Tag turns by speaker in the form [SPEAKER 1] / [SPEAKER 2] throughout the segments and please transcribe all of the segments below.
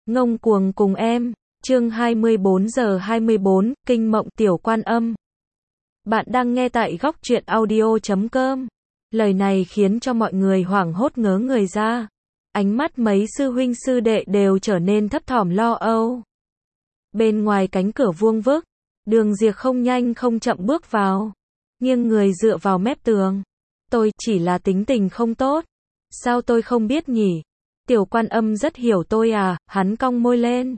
[SPEAKER 1] Ngông cuồng cùng em, chương 24 giờ 24, Kinh Mộng Tiểu Quan Âm. Bạn đang nghe tại góc truyện audio.com. Lời này khiến cho mọi người hoảng hốt ngớ người ra. Ánh mắt mấy sư huynh sư đệ đều trở nên thấp thỏm lo âu. Bên ngoài cánh cửa vuông vức, Đường Diệp không nhanh không chậm bước vào, nghiêng người dựa vào mép tường. Tôi chỉ là tính tình không tốt. Sao tôi không biết nhỉ? Tiểu Quan Âm rất hiểu tôi à, hắn cong môi lên.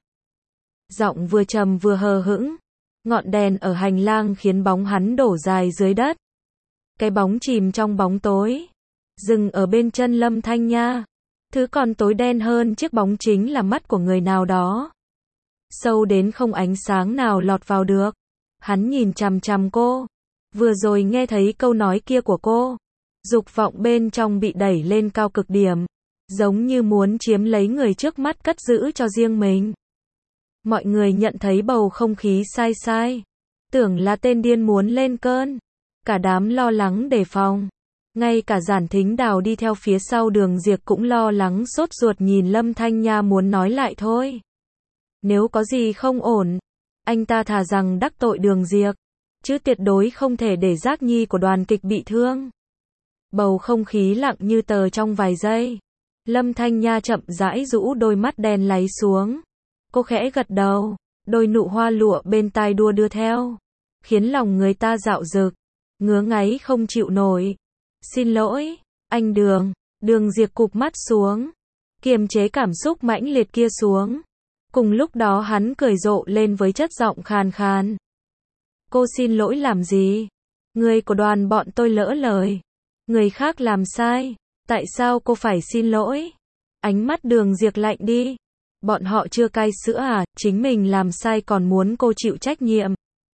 [SPEAKER 1] Giọng vừa trầm vừa hờ hững. Ngọn đèn ở hành lang khiến bóng hắn đổ dài dưới đất. Cái bóng chìm trong bóng tối. Dừng ở bên chân Lâm Thanh Nha. Thứ còn tối đen hơn chiếc bóng chính là mắt của người nào đó. Sâu đến không ánh sáng nào lọt vào được. Hắn nhìn chằm chằm cô. Vừa rồi nghe thấy câu nói kia của cô. Dục vọng bên trong bị đẩy lên cao cực điểm. Giống như muốn chiếm lấy người trước mắt cất giữ cho riêng mình. Mọi người nhận thấy bầu không khí sai sai. Tưởng là tên điên muốn lên cơn. Cả đám lo lắng đề phòng. Ngay cả Giản Thính Đào đi theo phía sau Đường Diệp cũng lo lắng sốt ruột nhìn Lâm Thanh Nha muốn nói lại thôi. Nếu có gì không ổn, anh ta thà rằng đắc tội Đường Diệp, chứ tuyệt đối không thể để Giác Nhi của đoàn kịch bị thương. Bầu không khí lặng như tờ trong vài giây. Lâm Thanh Nha chậm rãi rũ đôi mắt đen láy xuống. Cô khẽ gật đầu, đôi nụ hoa lụa bên tai đua đưa theo, khiến lòng người ta dạo dực, ngứa ngáy không chịu nổi. Xin lỗi, anh Đường. Đường Diệp cụp mắt xuống, kiềm chế cảm xúc mãnh liệt kia xuống. Cùng lúc đó hắn cười rộ lên với chất giọng khàn khàn. Cô xin lỗi làm gì? Người của đoàn bọn tôi lỡ lời. Người khác làm sai. Tại sao cô phải xin lỗi? Ánh mắt Đường Diệp lạnh đi. Bọn họ chưa cai sữa à, chính mình làm sai còn muốn cô chịu trách nhiệm.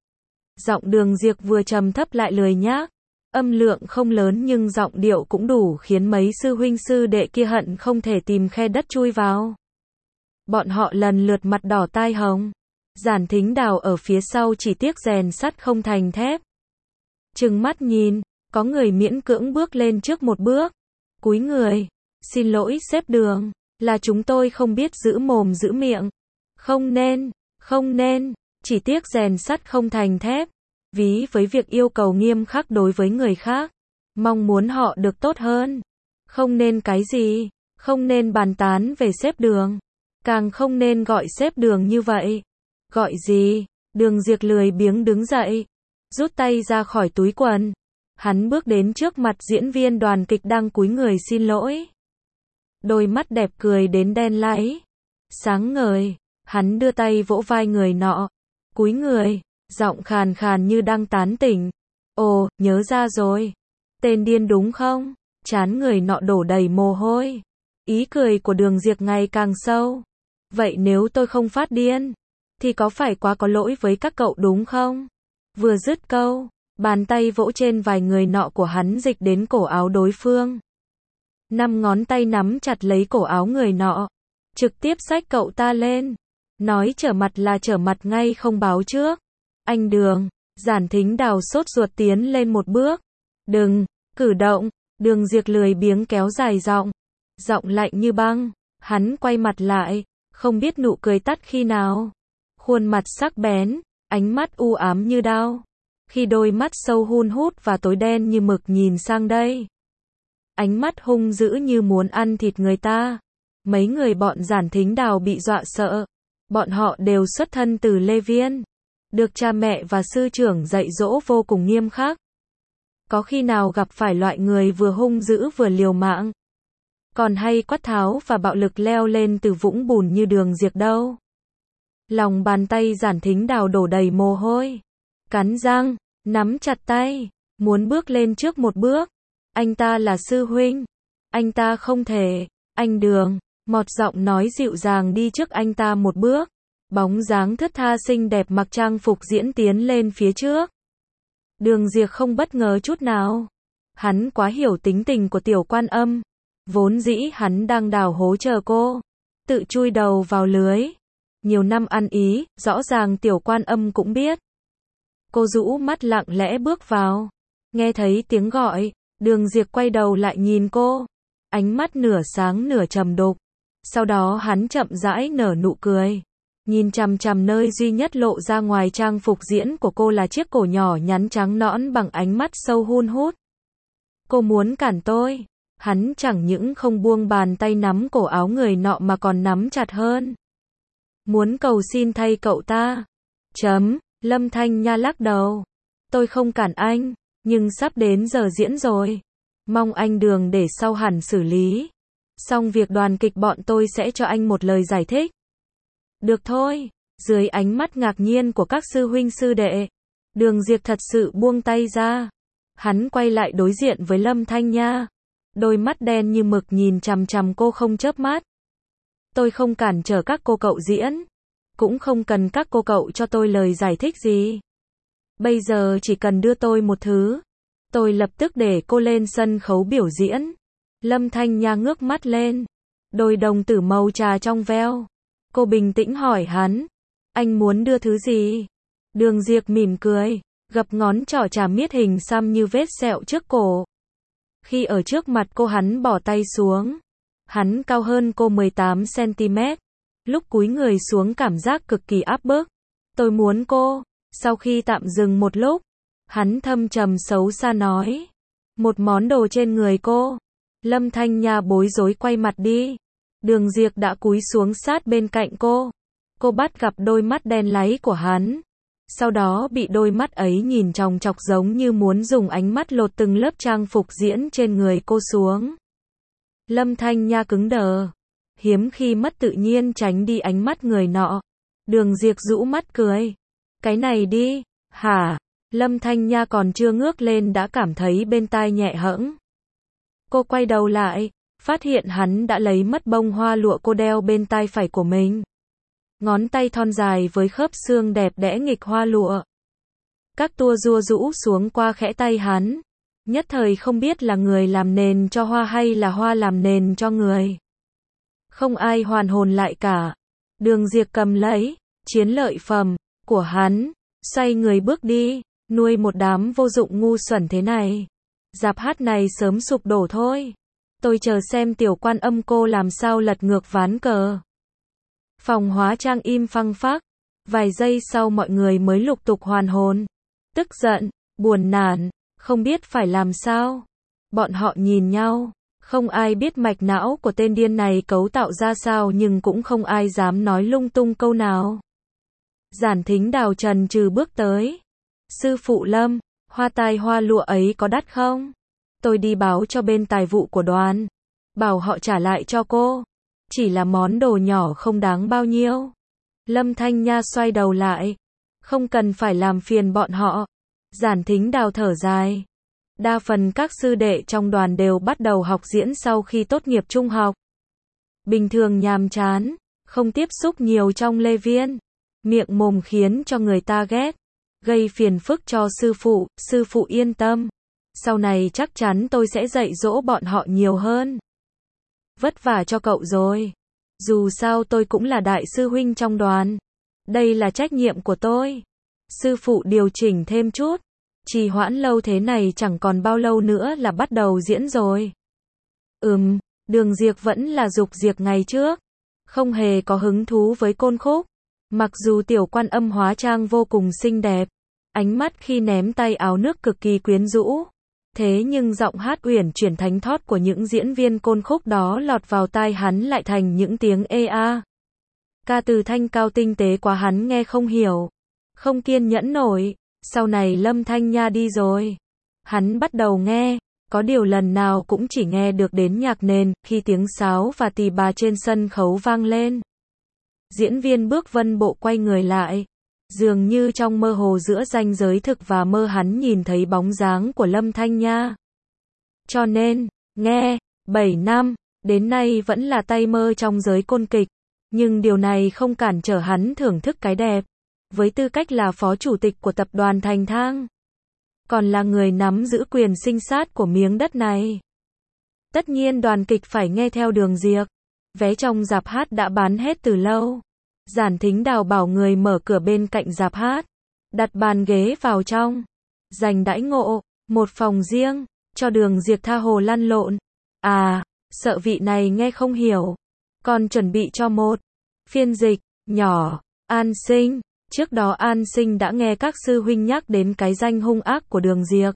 [SPEAKER 1] Giọng Đường Diệp vừa trầm thấp lại lười nhác. Âm lượng không lớn nhưng giọng điệu cũng đủ khiến mấy sư huynh sư đệ kia hận không thể tìm khe đất chui vào. Bọn họ lần lượt mặt đỏ tai hồng. Giản Thính Đào ở phía sau chỉ tiếc rèn sắt không thành thép. Trừng mắt nhìn, có người miễn cưỡng bước lên trước một bước. Cúi người. Xin lỗi sếp Đường, là chúng tôi không biết giữ mồm giữ miệng. Không nên, chỉ tiếc rèn sắt không thành thép. Ví với việc yêu cầu nghiêm khắc đối với người khác. Mong muốn họ được tốt hơn. Không nên cái gì, không nên bàn tán về sếp Đường. Càng không nên gọi sếp Đường như vậy. Gọi gì? Đường Diệp lười biếng đứng dậy, rút tay ra khỏi túi quần. Hắn bước đến trước mặt diễn viên đoàn kịch đang cúi người xin lỗi. Đôi mắt đẹp cười đến đen láy, sáng ngời. Hắn đưa tay vỗ vai người nọ, cúi người, giọng khàn khàn như đang tán tỉnh. Ồ, nhớ ra rồi. Tên điên đúng không? Trán người nọ đổ đầy mồ hôi. Ý cười của Đường Diệp ngày càng sâu. Vậy nếu tôi không phát điên, thì có phải quá có lỗi với các cậu đúng không? Vừa dứt câu, bàn tay vỗ trên vài người nọ của hắn dịch đến cổ áo đối phương. 5 ngón tay nắm chặt lấy cổ áo người nọ, trực tiếp xách cậu ta lên. Nói trở mặt là trở mặt ngay không báo trước. Anh Đường. Giản Thính Đào sốt ruột tiến lên một bước. Đừng, cử động. Đường Diệp lười biếng kéo dài giọng. Giọng lạnh như băng. Hắn quay mặt lại, không biết nụ cười tắt khi nào. Khuôn mặt sắc bén, ánh mắt u ám như đao. Khi đôi mắt sâu hun hút và tối đen như mực nhìn sang đây. Ánh mắt hung dữ như muốn ăn thịt người ta. Mấy người bọn Giản Thính Đào bị dọa sợ. Bọn họ đều xuất thân từ Lê Viên. Được cha mẹ và sư trưởng dạy dỗ vô cùng nghiêm khắc. Có khi nào gặp phải loại người vừa hung dữ vừa liều mạng. Còn hay quát tháo và bạo lực leo lên từ vũng bùn như Đường Diệp đâu. Lòng bàn tay Giản Thính Đào đổ đầy mồ hôi. Cắn răng, nắm chặt tay, muốn bước lên trước một bước. Anh ta là sư huynh. Anh ta không thể. Anh Đường. Một giọng nói dịu dàng đi trước anh ta một bước. Bóng dáng thướt tha xinh đẹp mặc trang phục diễn tiến lên phía trước. Đường Diệp không bất ngờ chút nào. Hắn quá hiểu tính tình của Tiểu Quan Âm. Vốn dĩ hắn đang đào hố chờ cô. Tự chui đầu vào lưới. Nhiều năm ăn ý, rõ ràng Tiểu Quan Âm cũng biết. Cô rũ mắt lặng lẽ bước vào. Nghe thấy tiếng gọi, Đường Diệp quay đầu lại nhìn cô. Ánh mắt nửa sáng nửa trầm đục. Sau đó hắn chậm rãi nở nụ cười. Nhìn chằm chằm nơi duy nhất lộ ra ngoài trang phục diễn của cô là chiếc cổ nhỏ nhắn trắng nõn bằng ánh mắt sâu hun hút. Cô muốn cản tôi. Hắn chẳng những không buông bàn tay nắm cổ áo người nọ mà còn nắm chặt hơn. Muốn cầu xin thay cậu ta. Lâm Thanh Nha lắc đầu. Tôi không cản anh, nhưng sắp đến giờ diễn rồi. Mong anh Đường để sau hẳn xử lý. Xong việc đoàn kịch bọn tôi sẽ cho anh một lời giải thích. Được thôi. Dưới ánh mắt ngạc nhiên của các sư huynh sư đệ, Đường Diệp thật sự buông tay ra. Hắn quay lại đối diện với Lâm Thanh Nha. Đôi mắt đen như mực nhìn chằm chằm cô không chớp mắt. Tôi không cản trở các cô cậu diễn. Cũng không cần các cô cậu cho tôi lời giải thích gì. Bây giờ chỉ cần đưa tôi một thứ. Tôi lập tức để cô lên sân khấu biểu diễn. Lâm Thanh Nha ngước mắt lên. Đôi đồng tử màu trà trong veo. Cô bình tĩnh hỏi hắn. Anh muốn đưa thứ gì? Đường Diệp mỉm cười. Gập ngón trỏ chà miết hình xăm như vết sẹo trước cổ. Khi ở trước mặt cô hắn bỏ tay xuống. Hắn cao hơn cô 18cm. Lúc cúi người xuống cảm giác cực kỳ áp bức. Tôi muốn cô. Sau khi tạm dừng một lúc, hắn thâm trầm xấu xa nói. Một món đồ trên người cô. Lâm Thanh Nha bối rối quay mặt đi. Đường Diệp đã cúi xuống sát bên cạnh cô. Cô bắt gặp đôi mắt đen láy của hắn. Sau đó bị đôi mắt ấy nhìn chòng chọc giống như muốn dùng ánh mắt lột từng lớp trang phục diễn trên người cô xuống. Lâm Thanh Nha cứng đờ. Hiếm khi mất tự nhiên tránh đi ánh mắt người nọ. Đường Diệp rũ mắt cười. Cái này đi. Hả? Lâm Thanh Nha còn chưa ngước lên đã cảm thấy bên tai nhẹ hẫng. Cô quay đầu lại, phát hiện hắn đã lấy mất bông hoa lụa cô đeo bên tai phải của mình. Ngón tay thon dài với khớp xương đẹp đẽ nghịch hoa lụa. Các tua rua rũ xuống qua khẽ tay hắn. Nhất thời không biết là người làm nền cho hoa hay là hoa làm nền cho người. Không ai hoàn hồn lại cả. Đường Diệp cầm lấy chiến lợi phẩm của hắn, xoay người bước đi. Nuôi một đám vô dụng ngu xuẩn thế này, rạp hát này sớm sụp đổ thôi. Tôi chờ xem Tiểu Quan Âm cô làm sao lật ngược ván cờ. Phòng hóa trang im phăng phắc. Vài giây sau mọi người mới lục tục hoàn hồn. Tức giận, buồn nản, không biết phải làm sao. Bọn họ nhìn nhau. Không ai biết mạch não của tên điên này cấu tạo ra sao, nhưng cũng không ai dám nói lung tung câu nào. Giản Thính Đào chần chừ bước tới. Sư phụ Lâm, hoa tai hoa lụa ấy có đắt không? Tôi đi báo cho bên tài vụ của đoàn. Bảo họ trả lại cho cô. Chỉ là món đồ nhỏ không đáng bao nhiêu. Lâm Thanh Nha xoay đầu lại. Không cần phải làm phiền bọn họ. Giản Thính Đào thở dài. Đa phần các sư đệ trong đoàn đều bắt đầu học diễn sau khi tốt nghiệp trung học. Bình thường nhàm chán, không tiếp xúc nhiều trong lê viên. Miệng mồm khiến cho người ta ghét. Gây phiền phức cho sư phụ yên tâm. Sau này chắc chắn tôi sẽ dạy dỗ bọn họ nhiều hơn. Vất vả cho cậu rồi. Dù sao tôi cũng là đại sư huynh trong đoàn. Đây là trách nhiệm của tôi. Sư phụ điều chỉnh thêm chút. Trì hoãn lâu thế này chẳng còn bao lâu nữa là bắt đầu diễn rồi. Đường Diệp vẫn là Dục Diệp ngày trước. Không hề có hứng thú với côn khúc. Mặc dù Tiểu Quan Âm hóa trang vô cùng xinh đẹp. Ánh mắt khi ném tay áo nước cực kỳ quyến rũ. Thế nhưng giọng hát uyển chuyển thánh thót của những diễn viên côn khúc đó lọt vào tai hắn lại thành những tiếng ê a. Ca từ thanh cao tinh tế quá hắn nghe không hiểu. Không kiên nhẫn nổi. Sau này Lâm Thanh Nha đi rồi. Hắn bắt đầu nghe. Có điều lần nào cũng chỉ nghe được đến nhạc nền, khi tiếng sáo và tỳ bà trên sân khấu vang lên. Diễn viên Bước Vân Bộ quay người lại. Dường như trong mơ hồ giữa ranh giới thực và mơ hắn nhìn thấy bóng dáng của Lâm Thanh Nha. Cho nên, nghe, 7 năm, đến nay vẫn là tay mơ trong giới côn kịch. Nhưng điều này không cản trở hắn thưởng thức cái đẹp. Với tư cách là phó chủ tịch của tập đoàn Thành Thang. Còn là người nắm giữ quyền sinh sát của miếng đất này. Tất nhiên đoàn kịch phải nghe theo Đường Diệp. Vé trong rạp hát đã bán hết từ lâu. Giản Thính Đào bảo người mở cửa bên cạnh rạp hát. Đặt bàn ghế vào trong. Dành đãi ngộ, một phòng riêng, cho Đường Diệp tha hồ lăn lộn. À, sợ vị này nghe không hiểu. còn chuẩn bị cho một phiên dịch nhỏ. An Sinh, trước đó An Sinh đã nghe các sư huynh nhắc đến cái danh hung ác của Đường Diệp.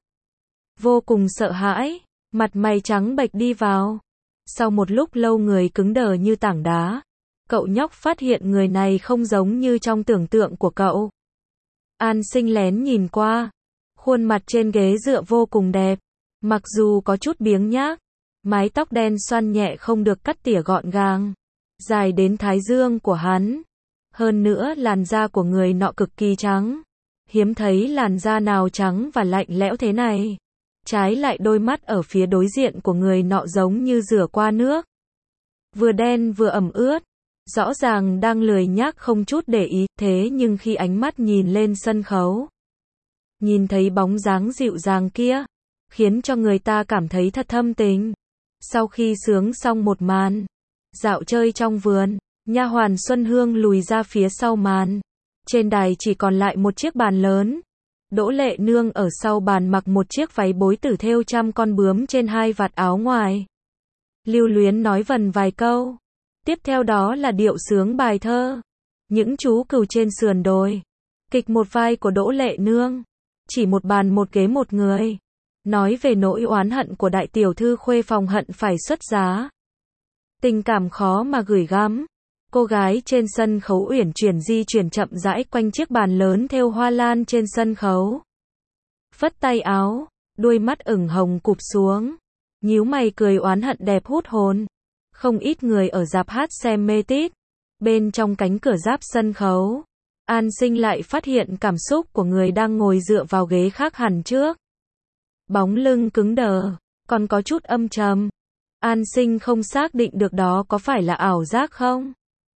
[SPEAKER 1] Vô cùng sợ hãi, mặt mày trắng bệch đi vào. Sau một lúc lâu người cứng đờ như tảng đá. Cậu nhóc phát hiện người này không giống như trong tưởng tượng của cậu. An Sinh lén nhìn qua. Khuôn mặt trên ghế dựa vô cùng đẹp. Mặc dù có chút biếng nhác. Mái tóc đen xoăn nhẹ không được cắt tỉa gọn gàng. Dài đến thái dương của hắn. Hơn nữa làn da của người nọ cực kỳ trắng. Hiếm thấy làn da nào trắng và lạnh lẽo thế này. Trái lại đôi mắt ở phía đối diện của người nọ giống như rửa qua nước. Vừa đen vừa ẩm ướt. Rõ ràng đang lười nhác không chút để ý, thế nhưng khi ánh mắt nhìn lên sân khấu, nhìn thấy bóng dáng dịu dàng kia, khiến cho người ta cảm thấy thật thâm tình. Sau khi sướng xong một màn dạo chơi trong vườn, nha hoàn Xuân Hương lùi ra phía sau màn. Trên đài chỉ còn lại một chiếc bàn lớn. Đỗ Lệ Nương ở sau bàn mặc một chiếc váy bối tử thêu trăm con bướm trên hai vạt áo ngoài. Lưu luyến nói vần vài câu. Tiếp theo đó là điệu sướng bài thơ. Những chú cừu trên sườn đồi. Kịch một vai của Đỗ Lệ Nương. Chỉ một bàn một ghế một người. Nói về nỗi oán hận của đại tiểu thư Khuê Phòng hận phải xuất giá. Tình cảm khó mà gửi gắm. Cô gái trên sân khấu uyển chuyển di chuyển chậm rãi quanh chiếc bàn lớn thêu hoa lan trên sân khấu. Phất tay áo, đuôi mắt ửng hồng cụp xuống. Nhíu mày cười oán hận đẹp hút hồn. Không ít người ở rạp hát xem mê tít. Bên trong cánh cửa giáp sân khấu, An Sinh lại phát hiện cảm xúc của người đang ngồi dựa vào ghế khác hẳn trước. Bóng lưng cứng đờ, còn có chút âm trầm. An Sinh không xác định được đó có phải là ảo giác không.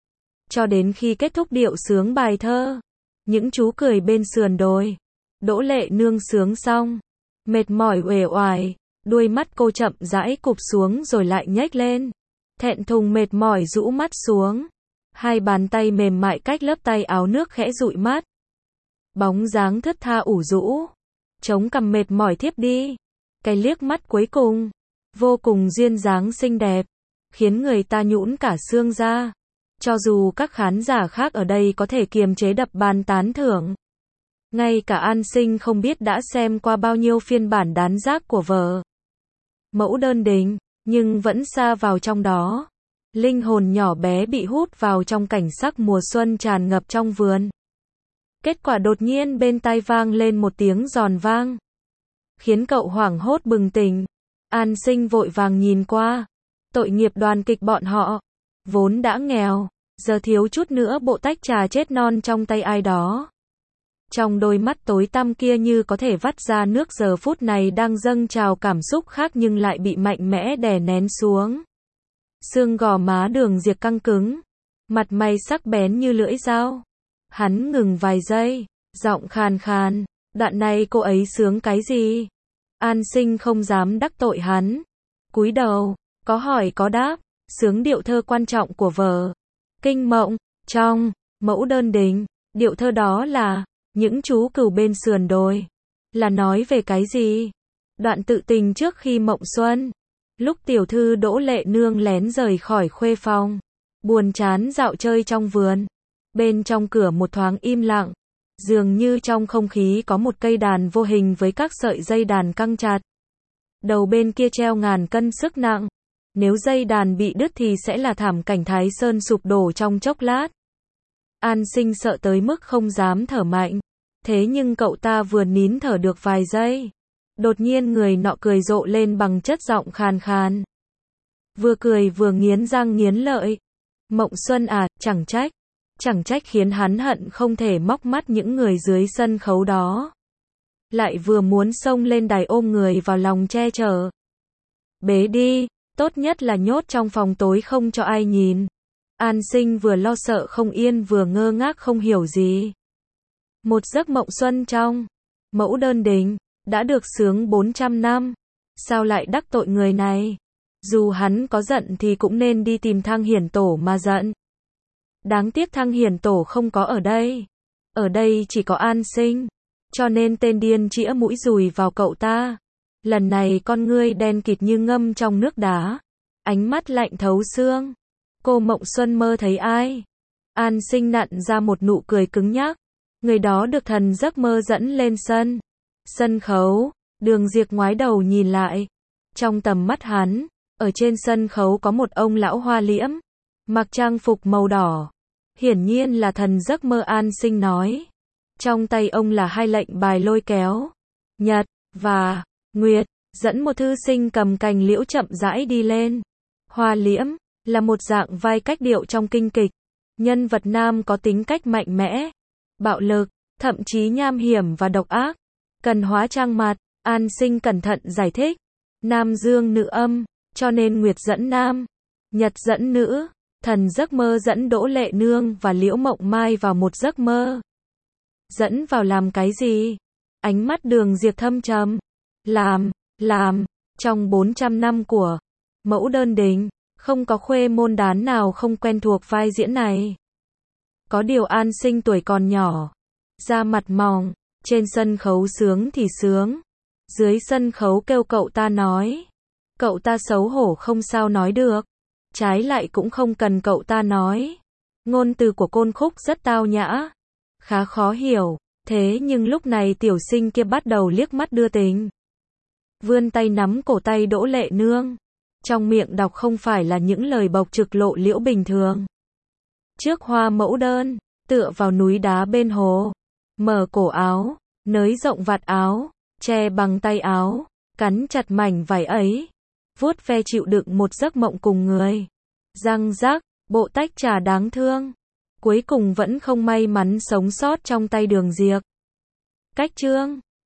[SPEAKER 1] Cho đến khi kết thúc điệu sướng bài thơ, những chú cười bên sườn đồi. Đỗ Lệ Nương sướng xong, mệt mỏi uể oải, đuôi mắt cô chậm rãi cụp xuống rồi lại nhếch lên. Thẹn thùng mệt mỏi rũ mắt xuống. Hai bàn tay mềm mại cách lớp tay áo nước khẽ dụi mắt. Bóng dáng thướt tha ủ rũ, chống cằm mệt mỏi thiếp đi. Cái liếc mắt cuối cùng, vô cùng duyên dáng xinh đẹp, khiến người ta nhũn cả xương ra. Cho dù các khán giả khác ở đây có thể kiềm chế đập bàn tán thưởng. Ngay cả An Sinh không biết đã xem qua bao nhiêu phiên bản đán giác của vở Mẫu Đơn Đình, nhưng vẫn sa vào trong đó. Linh hồn nhỏ bé bị hút vào trong cảnh sắc mùa xuân tràn ngập trong vườn. Kết quả đột nhiên bên tai vang lên một tiếng giòn vang, khiến cậu hoảng hốt bừng tỉnh. An Sinh vội vàng nhìn qua. Tội nghiệp đoàn kịch bọn họ, vốn đã nghèo, giờ thiếu chút nữa bộ tách trà chết non trong tay ai đó. Trong đôi mắt tối tăm kia như có thể vắt ra nước giờ phút này đang dâng trào cảm xúc khác nhưng lại bị mạnh mẽ đè nén xuống. Xương gò má Đường Diệp căng cứng, mặt mày sắc bén như lưỡi dao. Hắn ngừng vài giây, giọng khàn khàn, đoạn này cô ấy sướng cái gì? An Sinh không dám đắc tội hắn. Cúi đầu, có hỏi có đáp, sướng điệu thơ quan trọng của vở Kinh Mộng, trong Mẫu Đơn Đình. Điệu thơ đó là những chú cừu bên sườn đồi. Là nói về cái gì? Đoạn tự tình trước khi mộng xuân. Lúc tiểu thư Đỗ Lệ Nương lén rời khỏi Khuê Phòng, buồn chán dạo chơi trong vườn. Bên trong cửa một thoáng im lặng, dường như trong không khí có một cây đàn vô hình với các sợi dây đàn căng chặt. Đầu bên kia treo ngàn cân sức nặng. Nếu dây đàn bị đứt thì sẽ là thảm cảnh Thái Sơn sụp đổ trong chốc lát. An Sinh sợ tới mức không dám thở mạnh. Thế nhưng cậu ta vừa nín thở được vài giây, đột nhiên người nọ cười rộ lên bằng chất giọng khàn khàn. Vừa cười vừa nghiến răng nghiến lợi. Mộng xuân à, chẳng trách khiến hắn hận không thể móc mắt những người dưới sân khấu đó. Lại vừa muốn xông lên đài ôm người vào lòng che chở. Bế đi, tốt nhất là nhốt trong phòng tối không cho ai nhìn. An Sinh vừa lo sợ không yên vừa ngơ ngác không hiểu gì. Một giấc mộng xuân trong Mẫu Đơn Đình, đã được sướng 400 năm. Sao lại đắc tội người này? Dù hắn có giận thì cũng nên đi tìm Thăng Hiển Tổ mà giận. Đáng tiếc Thăng Hiển Tổ không có ở đây. Ở đây chỉ có An Sinh. Cho nên tên điên chĩa mũi dùi vào cậu ta. Lần này con ngươi đen kịt như ngâm trong nước đá. Ánh mắt lạnh thấu xương. Cô Mộng Xuân mơ thấy ai? An Sinh nặn ra một nụ cười cứng nhắc. Người đó được thần giấc mơ dẫn lên sân khấu. Đường Diệp ngoái đầu nhìn lại. Trong tầm mắt hắn, ở trên sân khấu có một ông lão hoa liễm, mặc trang phục màu đỏ. Hiển nhiên là thần giấc mơ. An Sinh nói. Trong tay ông là hai lệnh bài lôi kéo. Nhật và Nguyệt, dẫn một thư sinh cầm cành liễu chậm rãi đi lên. Hoa liễm là một dạng vai cách điệu trong kinh kịch. Nhân vật nam có tính cách mạnh mẽ, bạo lực, thậm chí nham hiểm và độc ác. Cần hóa trang mặt, An Sinh cẩn thận giải thích. Nam dương nữ âm, cho nên Nguyệt dẫn nam, Nhật dẫn nữ. Thần giấc mơ dẫn Đỗ Lệ Nương và Liễu Mộng Mai vào một giấc mơ. Dẫn vào làm cái gì? Ánh mắt Đường Diệp thâm trầm. Làm. Trong 400 năm của Mẫu Đơn Đình, không có khuê môn đán nào không quen thuộc vai diễn này. Có điều An Sinh tuổi còn nhỏ, da mặt mỏng, trên sân khấu sướng thì sướng, dưới sân khấu kêu cậu ta nói. Cậu ta xấu hổ không sao nói được, trái lại cũng không cần cậu ta nói. Ngôn từ của Côn Khúc rất tao nhã, khá khó hiểu, thế nhưng lúc này tiểu sinh kia bắt đầu liếc mắt đưa tình. Vươn tay nắm cổ tay Đỗ Lệ Nương. Trong miệng đọc không phải là những lời bộc trực lộ liễu bình thường. Trước hoa mẫu đơn, tựa vào núi đá bên hồ, mở cổ áo, nới rộng vạt áo, che bằng tay áo, cắn chặt mảnh vải ấy, vuốt ve chịu đựng một giấc mộng cùng người. Răng rắc, bộ tách trà đáng thương, cuối cùng vẫn không may mắn sống sót trong tay Đường Diệp. Cách chương